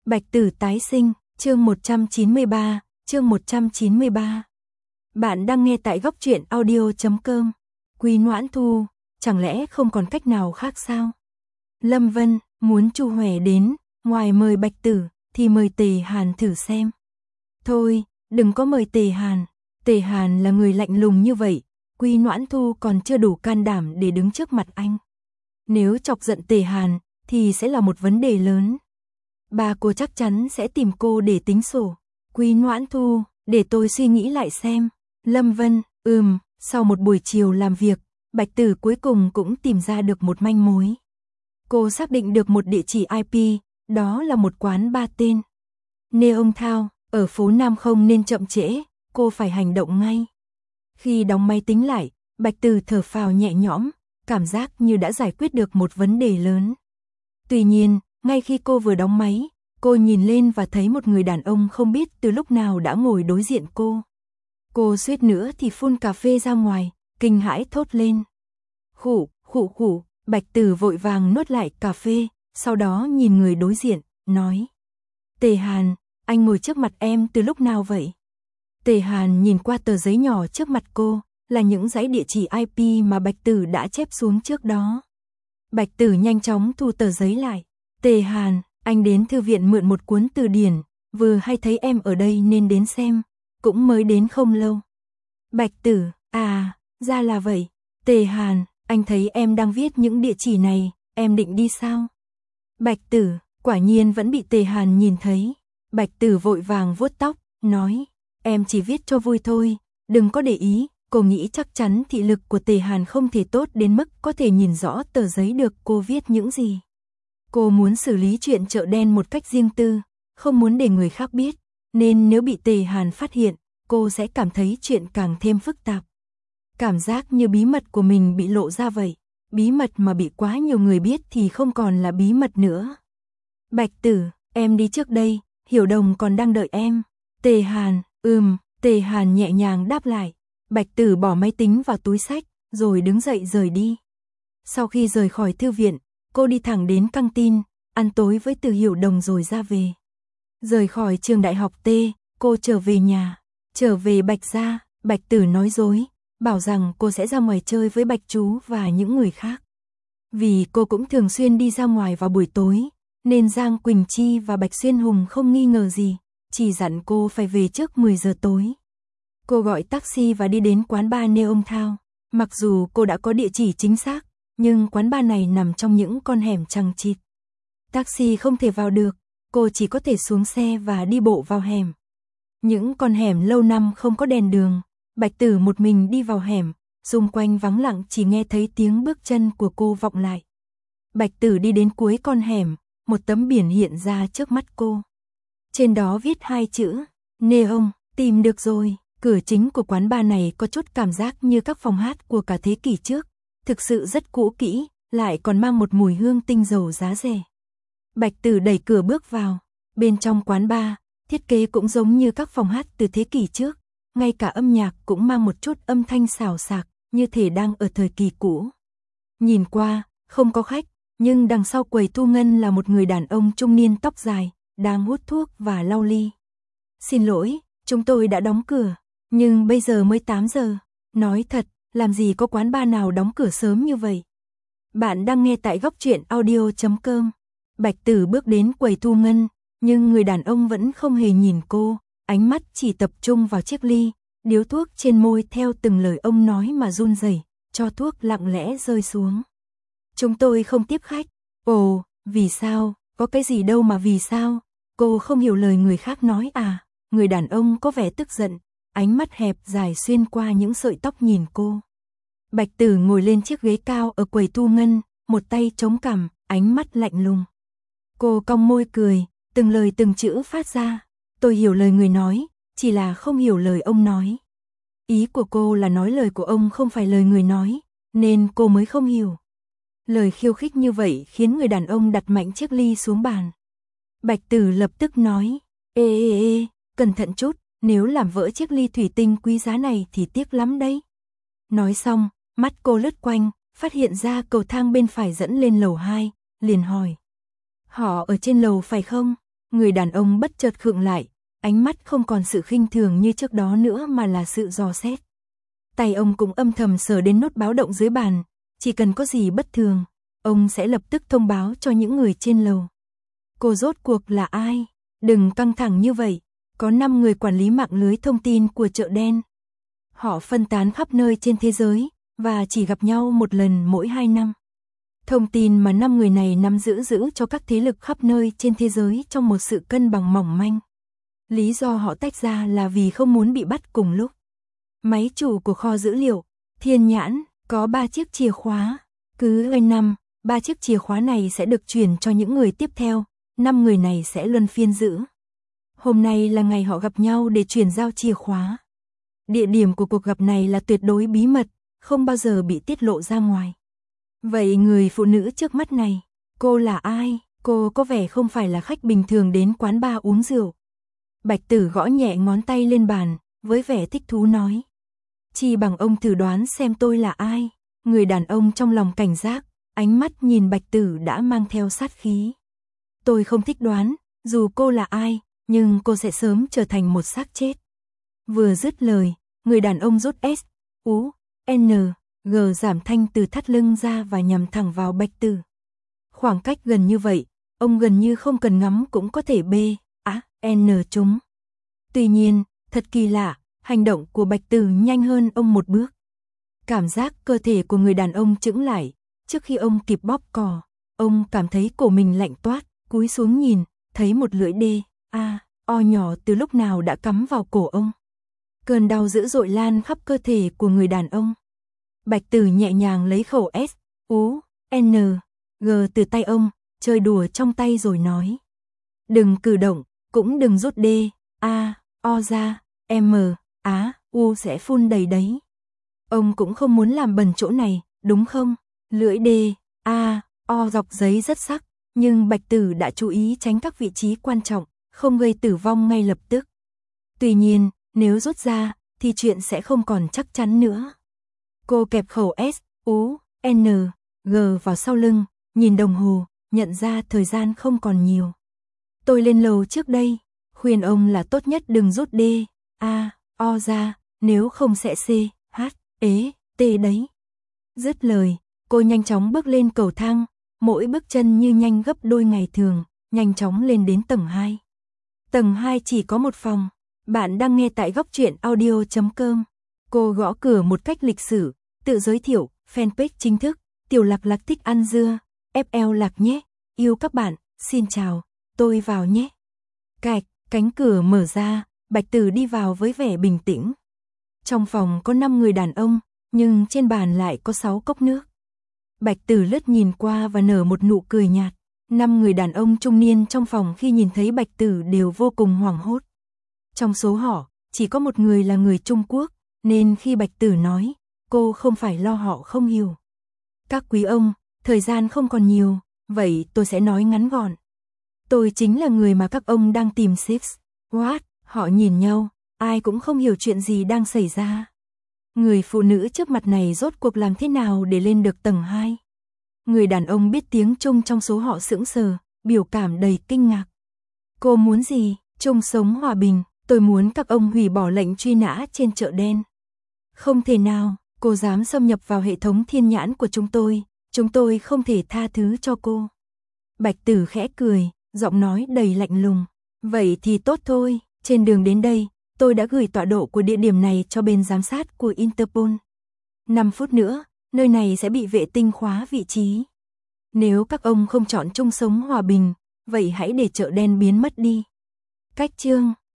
Bạch Tử tái sinh, chương 193, chương 193. Bạn đang nghe tại góc truyện audio.com. Quý Noãn Thu, chẳng lẽ không còn cách nào khác sao? Lâm Vân, muốn Chu Hòe đến, ngoài mời Bạch Tử, thì mời Tề Hàn thử xem. Thôi, đừng có mời Tề Hàn. Tề Hàn là người lạnh lùng như vậy, Quý Noãn Thu còn chưa đủ can đảm để đứng trước mặt anh. Nếu chọc giận Tề Hàn, thì sẽ là một vấn đề lớn. Ba cô chắc chắn sẽ tìm cô để tính sổ. Quý Noãn Thu, để tôi suy nghĩ lại xem. Lâm Vân, sau một buổi chiều làm việc, Bạch Tử cuối cùng cũng tìm ra được một manh mối. Cô xác định được một địa chỉ IP, đó là một quán bar tên Neon Town, ở phố Nam. Không nên chậm trễ, cô phải hành động ngay. Khi đóng máy tính lại, Bạch Tử thở phào nhẹ nhõm, cảm giác như đã giải quyết được một vấn đề lớn. Tuy nhiên, ngay khi cô vừa đóng máy, cô nhìn lên và thấy một người đàn ông không biết từ lúc nào đã ngồi đối diện cô. Cô suýt nữa thì phun cà phê ra ngoài, kinh hãi thốt lên. Khụ, Bạch Tử vội vàng nuốt lại cà phê, sau đó nhìn người đối diện, nói. Tề Hàn, anh ngồi trước mặt em từ lúc nào vậy? Tề Hàn nhìn qua tờ giấy nhỏ trước mặt cô, là những dãy địa chỉ IP mà Bạch Tử đã chép xuống trước đó. Bạch Tử nhanh chóng thu tờ giấy lại. Tề Hàn, anh đến thư viện mượn một cuốn từ điển, vừa hay thấy em ở đây nên đến xem, cũng mới đến không lâu. Bạch Tử, ra là vậy. Tề Hàn, anh thấy em đang viết những địa chỉ này, em định đi sao? Bạch Tử, quả nhiên vẫn bị Tề Hàn nhìn thấy. Bạch Tử vội vàng vuốt tóc, nói, em chỉ viết cho vui thôi, đừng có để ý. Cô nghĩ chắc chắn thị lực của Tề Hàn không thể tốt đến mức có thể nhìn rõ tờ giấy được cô viết những gì. Cô muốn xử lý chuyện chợ đen một cách riêng tư, không muốn để người khác biết, nên nếu bị Tề Hàn phát hiện, cô sẽ cảm thấy chuyện càng thêm phức tạp. Cảm giác như bí mật của mình bị lộ ra vậy, bí mật mà bị quá nhiều người biết thì không còn là bí mật nữa. Bạch Tử, em đi trước đây, Hiểu Đồng còn đang đợi em. Tề Hàn, Tề Hàn nhẹ nhàng đáp lại. Bạch Tử bỏ máy tính vào túi xách, rồi đứng dậy rời đi. Sau khi rời khỏi thư viện, cô đi thẳng đến căng tin, ăn tối với Từ Hiểu Đồng rồi ra về. Rời khỏi trường đại học T, cô trở về nhà, trở về Bạch gia. Bạch Tử nói dối, bảo rằng cô sẽ ra ngoài chơi với Bạch Chú và những người khác. Vì cô cũng thường xuyên đi ra ngoài vào buổi tối, nên Giang Quỳnh Chi và Bạch Xuyên Hùng không nghi ngờ gì, chỉ dặn cô phải về trước 10 giờ tối. Cô gọi taxi và đi đến quán bar Neon Town. Mặc dù cô đã có địa chỉ chính xác, nhưng quán bar này nằm trong những con hẻm chằng chịt. Taxi không thể vào được, cô chỉ có thể xuống xe và đi bộ vào hẻm. Những con hẻm lâu năm không có đèn đường, Bạch Tử một mình đi vào hẻm, xung quanh vắng lặng chỉ nghe thấy tiếng bước chân của cô vọng lại. Bạch Tử đi đến cuối con hẻm, một tấm biển hiện ra trước mắt cô. Trên đó viết 2 chữ, Neon, tìm được rồi. Cửa chính của quán bar này có chút cảm giác như các phòng hát của cả thế kỷ trước, thực sự rất cũ kỹ, lại còn mang một mùi hương tinh dầu giá rẻ. Bạch Tử đẩy cửa bước vào, bên trong quán bar, thiết kế cũng giống như các phòng hát từ thế kỷ trước, ngay cả âm nhạc cũng mang một chút âm thanh xào xạc, như thể đang ở thời kỳ cũ. Nhìn qua, không có khách, nhưng đằng sau quầy thu ngân là một người đàn ông trung niên tóc dài, đang hút thuốc và lau ly. Xin lỗi, chúng tôi đã đóng cửa. Nhưng bây giờ mới 8 giờ, nói thật, làm gì có quán bar nào đóng cửa sớm như vậy. Bạn đang nghe tại góc truyện audio.com. Bạch Tử bước đến quầy thu ngân, nhưng người đàn ông vẫn không hề nhìn cô, ánh mắt chỉ tập trung vào chiếc ly, điếu thuốc trên môi theo từng lời ông nói mà run rẩy, cho thuốc lặng lẽ rơi xuống. Chúng tôi không tiếp khách. Ồ, vì sao, có cái gì đâu mà vì sao, cô không hiểu lời người khác nói à, người đàn ông có vẻ tức giận. Ánh mắt hẹp dài xuyên qua những sợi tóc nhìn cô. Bạch Tử ngồi lên chiếc ghế cao ở quầy thu ngân, một tay chống cằm, ánh mắt lạnh lùng. Cô cong môi cười, từng lời từng chữ phát ra. Tôi hiểu lời người nói, chỉ là không hiểu lời ông nói. Ý của cô là nói lời của ông không phải lời người nói, nên cô mới không hiểu. Lời khiêu khích như vậy khiến người đàn ông đặt mạnh chiếc ly xuống bàn. Bạch Tử lập tức nói, ê, cẩn thận chút. Nếu làm vỡ chiếc ly thủy tinh quý giá này thì tiếc lắm đấy. Nói xong, mắt cô lướt quanh, phát hiện ra cầu thang bên phải dẫn lên lầu 2, liền hỏi. Họ ở trên lầu phải không? Người đàn ông bất chợt khựng lại, ánh mắt không còn sự khinh thường như trước đó nữa mà là sự dò xét. Tay ông cũng âm thầm sờ đến nút báo động dưới bàn, chỉ cần có gì bất thường, ông sẽ lập tức thông báo cho những người trên lầu. Cô rốt cuộc là ai? Đừng căng thẳng như vậy, có 5 người quản lý mạng lưới thông tin của chợ đen. Họ phân tán khắp nơi trên thế giới, và chỉ gặp nhau một lần mỗi 2 năm. Thông tin mà 5 người này nắm giữ cho các thế lực khắp nơi trên thế giới trong một sự cân bằng mỏng manh. Lý do họ tách ra là vì không muốn bị bắt cùng lúc. Máy chủ của kho dữ liệu, Thiên Nhãn, có 3 chiếc chìa khóa. Cứ 2 năm, 3 chiếc chìa khóa này sẽ được chuyển cho những người tiếp theo, 5 người này sẽ luân phiên giữ. Hôm nay là ngày họ gặp nhau để chuyển giao chìa khóa. Địa điểm của cuộc gặp này là tuyệt đối bí mật, không bao giờ bị tiết lộ ra ngoài. Vậy người phụ nữ trước mắt này, cô là ai? Cô có vẻ không phải là khách bình thường đến quán bar uống rượu. Bạch Tử gõ nhẹ ngón tay lên bàn, với vẻ thích thú nói. Chỉ bằng ông thử đoán xem tôi là ai. Người đàn ông trong lòng cảnh giác, ánh mắt nhìn Bạch Tử đã mang theo sát khí. Tôi không thích đoán, dù cô là ai, nhưng cô sẽ sớm trở thành một xác chết. Vừa dứt lời, người đàn ông rút S, U, N, G giảm thanh từ thắt lưng ra và nhằm thẳng vào Bạch Tử. Khoảng cách gần như vậy, ông gần như không cần ngắm cũng có thể B, A, N chúng. Tuy nhiên, thật kỳ lạ, hành động của Bạch Tử nhanh hơn ông một bước. Cảm giác cơ thể của người đàn ông chững lại, trước khi ông kịp bóp cò, ông cảm thấy cổ mình lạnh toát, cúi xuống nhìn, thấy một lưỡi D, A, O nhỏ từ lúc nào đã cắm vào cổ ông. Cơn đau dữ dội lan khắp cơ thể của người đàn ông. Bạch Tử nhẹ nhàng lấy khẩu S, U, N, G từ tay ông, chơi đùa trong tay rồi nói. Đừng cử động, cũng đừng rút D, A, O ra, M, Á, U sẽ phun đầy đấy. Ông cũng không muốn làm bẩn chỗ này, đúng không? Lưỡi D, A, O dọc giấy rất sắc, nhưng Bạch Tử đã chú ý tránh các vị trí quan trọng, không gây tử vong ngay lập tức. Tuy nhiên, nếu rút ra, thì chuyện sẽ không còn chắc chắn nữa. Cô kẹp khẩu S, U, N, G vào sau lưng, nhìn đồng hồ, nhận ra thời gian không còn nhiều. Tôi lên lầu trước đây, khuyên ông là tốt nhất đừng rút D, A, O ra, nếu không sẽ C, H, ế, T đấy. Dứt lời, cô nhanh chóng bước lên cầu thang, mỗi bước chân như nhanh gấp đôi ngày thường, nhanh chóng lên đến tầng 2. Tầng 2 chỉ có một phòng. Bạn đang nghe tại góc truyện audio.com. Cô gõ cửa một cách lịch sử, tự giới thiệu, fanpage chính thức, Tiểu Lạc Lạc thích ăn dưa, FL Lạc nhé, yêu các bạn, xin chào, tôi vào nhé. Cạch, cánh cửa mở ra, Bạch Tử đi vào với vẻ bình tĩnh. Trong phòng có 5 người đàn ông, nhưng trên bàn lại có 6 cốc nước. Bạch Tử lướt nhìn qua và nở một nụ cười nhạt. 5 người đàn ông trung niên trong phòng khi nhìn thấy Bạch Tử đều vô cùng hoảng hốt. Trong số họ, chỉ có một người là người Trung Quốc, nên khi Bạch Tử nói, cô không phải lo họ không hiểu. Các quý ông, thời gian không còn nhiều, vậy tôi sẽ nói ngắn gọn. Tôi chính là người mà các ông đang tìm Six. What? Họ nhìn nhau, ai cũng không hiểu chuyện gì đang xảy ra. Người phụ nữ trước mặt này rốt cuộc làm thế nào để lên được tầng 2? Người đàn ông biết tiếng Trung trong số họ sững sờ, biểu cảm đầy kinh ngạc. Cô muốn gì? Chung sống hòa bình, tôi muốn các ông hủy bỏ lệnh truy nã trên chợ đen. Không thể nào, cô dám xâm nhập vào hệ thống Thiên Nhãn của chúng tôi không thể tha thứ cho cô. Bạch Tử khẽ cười, giọng nói đầy lạnh lùng. Vậy thì tốt thôi, trên đường đến đây, tôi đã gửi tọa độ của địa điểm này cho bên giám sát của Interpol. 5 phút nữa, nơi này sẽ bị vệ tinh khóa vị trí. Nếu các ông không chọn chung sống hòa bình, vậy hãy để chợ đen biến mất đi. Cách chương